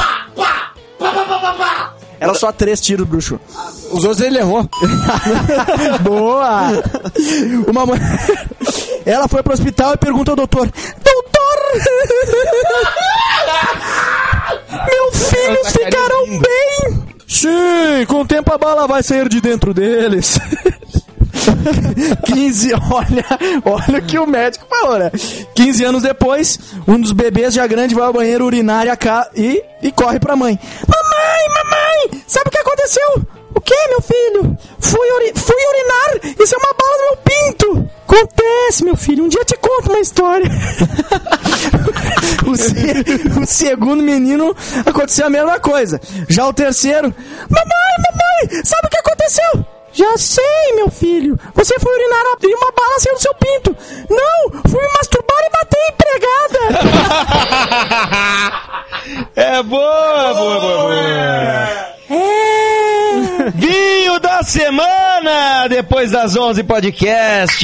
Era só três tiros, bruxo. Os outros ele errou. Boa! Uma mulher... Ela foi pro hospital e pergunta ao doutor: Doutor! Meus filhos ficarão bem? Sim, com o tempo a bala vai sair de dentro deles. quinze, olha, olha o que o médico falou, né? quinze anos depois, um dos bebês já grande vai ao banheiro urinar e, aca- e, e corre pra mãe. Mamãe, mamãe, sabe o que aconteceu? O que, meu filho? Fui, uri- fui urinar, isso é uma bala no meu pinto. Acontece, meu filho, um dia eu te conto uma história. o, se- o segundo menino aconteceu a mesma coisa. Já o terceiro, mamãe, mamãe, sabe o que aconteceu? Já sei, meu filho. Você foi urinar e uma bala saiu do seu pinto. Não, fui me masturbar e bater empregada. É boa, boa, boa, boa. É. Vinho da semana, depois das onze podcast.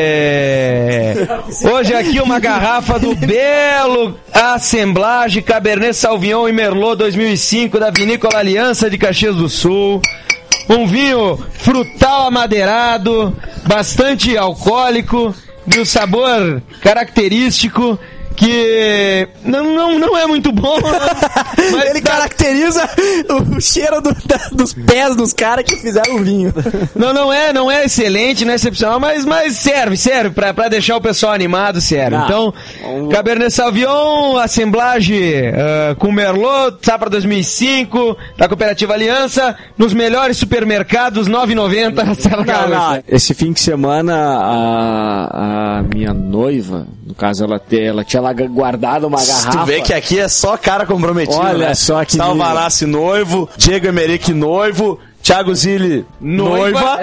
Hoje aqui uma garrafa do belo Assemblage Cabernet Sauvignon e Merlot dois mil e cinco da Vinícola Aliança de Caxias do Sul. Um vinho frutal amadeirado, bastante alcoólico, de um sabor característico que não, não, não é muito bom, mas ele dá... caracteriza o cheiro do, da, dos pés dos caras que fizeram o vinho. Não, não é, não é excelente, não é excepcional, mas, mas serve, serve pra, pra deixar o pessoal animado, serve. Não. Então, Cabernet Sauvignon, Assemblage uh, com Merlot, Safra dois mil e cinco, da Cooperativa Aliança, nos melhores supermercados, nove reais e noventa centavos. Não, não. Esse fim de semana, a, a minha noiva, no caso, ela, te, ela tinha lá guardado uma garrafa. Tu vê que aqui é só cara comprometido. Olha né? só que Tal lindo. Valassi noivo, Diego Emerick noivo, Thiago Zilli noiva.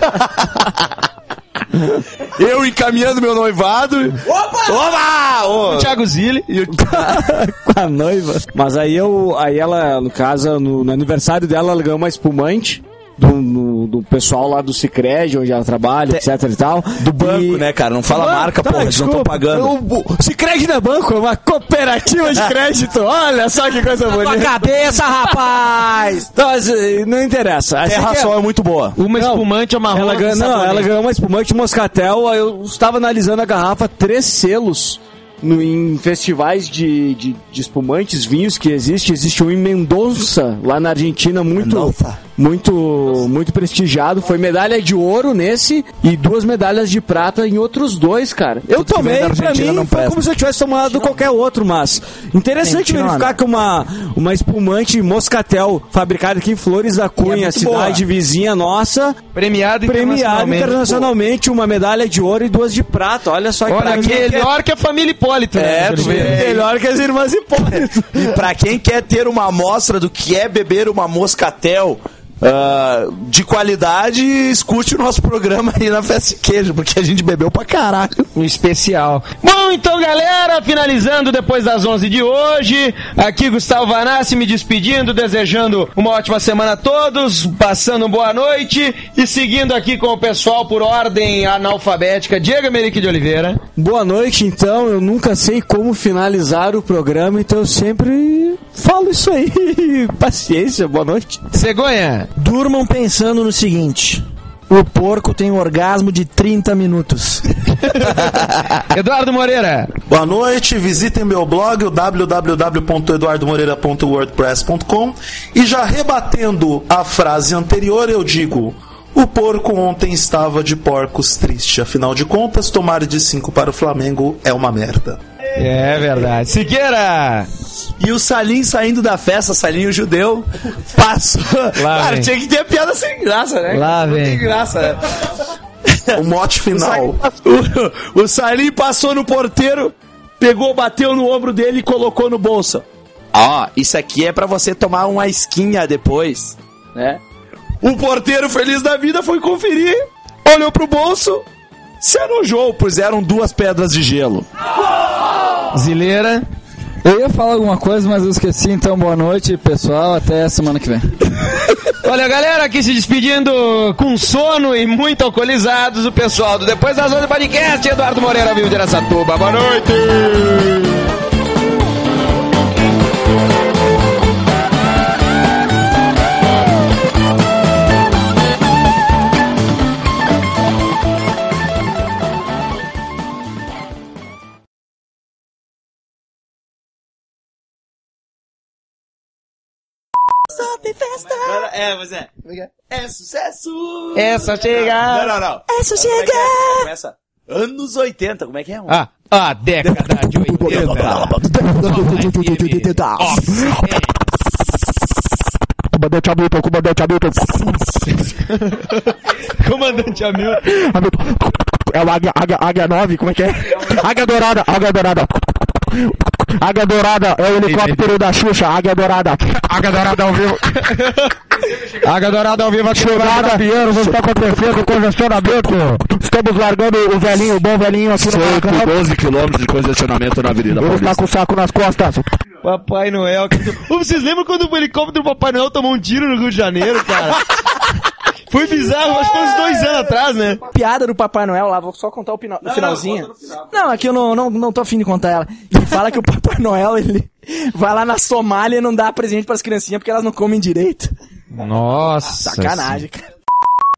Eu encaminhando meu noivado. Opa! Opa! O Ô. Thiago Zilli. E o... com a noiva. Mas aí eu, aí ela, no caso, no, no aniversário dela, ela ganhou uma espumante. do, no, do pessoal lá do Sicredi, onde ela trabalha, etc e tal. Do banco, E- né, cara? Não fala Banco, marca, tá, porra, eles não estão desculpa. pagando. O Sicredi não é banco, é uma cooperativa de crédito. Olha só que coisa Tua bonita. cabeça, rapaz! Então, mas, eh, não interessa. A Essa terra aqui é- só é muito boa. Uma Não, espumante amarrou Ela ganhou, não, ela ganhou uma espumante moscatel. Eu estava analisando a garrafa, três selos no, em festivais de, de, de espumantes, vinhos que existe. Existe um em Mendoza, lá na Argentina, muito, Mendoza. muito, muito prestigiado. Foi medalha de ouro nesse e duas medalhas de prata em outros dois, cara. Eu Tudo que tomei, vem da pra Argentina mim, não foi presta. como se eu tivesse tomado qualquer outro, mas interessante Argentina verificar não. que uma, uma espumante moscatel fabricada aqui em Flores da Cunha, muito cidade boa. vizinha nossa, Premiado premiado internacionalmente. internacionalmente, uma medalha de ouro e duas de prata. Olha só que Olha, pra quem melhor que a família Hipólito, né? É, tu vê. quer, melhor que as irmãs Hipólito. E pra quem quer ter uma amostra do que é beber uma moscatel ah, de qualidade, escute o nosso programa aí na Festa e Queijo, porque a gente bebeu pra caralho. Um especial. Bom, então, galera, finalizando depois das onze de hoje, aqui Gustavo Vanassi me despedindo, desejando uma ótima semana a todos, passando uma boa noite e seguindo aqui com o pessoal por ordem analfabética, Diego Emerick de Oliveira. Boa noite, então. Eu nunca sei como finalizar o programa, então eu sempre falo isso aí. Paciência, boa noite. Cegonha. Durmam pensando no seguinte: o porco tem um orgasmo de trinta minutos. Eduardo Moreira. Boa noite, visitem meu blog, o w w w ponto eduardo moreira ponto wordpress ponto com, e já rebatendo a frase anterior, eu digo: o porco ontem estava de porcos triste, afinal de contas, tomar de cinco para o Flamengo é uma merda. É verdade. Siqueira. E o Salim saindo da festa, Salinho judeu, passou. Lá Cara, vem. tinha que ter piada sem graça, né? Lá Não vem. tem graça, né? O mote final. O, o Salim passou no porteiro, pegou, bateu no ombro dele e colocou no bolso. Ó, isso aqui é pra você tomar uma esquinha depois, né? O porteiro, feliz da vida, foi conferir, olhou pro bolso, se arrojou, pois eram duas pedras de gelo. Zileira. Eu ia falar alguma coisa, mas eu esqueci, então boa noite, pessoal, até semana que vem. Olha, galera, aqui se despedindo com sono e muito alcoolizados, o pessoal do Depois das onze Podcast, Eduardo Moreira, vivo de Araçatuba. Boa noite! É, mas é. É sucesso! É só chegar. Não, não, não. É só Como é que chegar. é? Começa. Anos oitenta, como é que é? Ah, a década de oitenta. Comandante Hamilton, comandante Hamilton. Comandante Hamilton. Hamilton. É o Águia, Águia, Águia nove, como é que é? Águia Dourada, Águia Dourada. Águia Dourada é o helicóptero da Xuxa, Águia Dourada. Águia Dourada ao vivo. Águia Dourada ao vivo aqui no Chegada, Pinheiro, o que está acontecendo? Congestionamento. Estamos largando o velhinho, o bom velhinho aqui no Maracanã. doze quilômetros de congestionamento na Avenida Ele está com o saco nas costas. Papai Noel. Ô, vocês lembram quando o helicóptero do Papai Noel tomou um tiro no Rio de Janeiro, cara? Foi bizarro, acho que foi uns dois anos atrás, né? Piada do Papai Noel lá, vou só contar o, pina- o finalzinho. Não, aqui eu não, não, não tô afim de contar ela. Ele fala que o Papai Noel, ele vai lá na Somália e não dá presente pras criancinhas porque elas não comem direito. Nossa. Sacanagem, cara.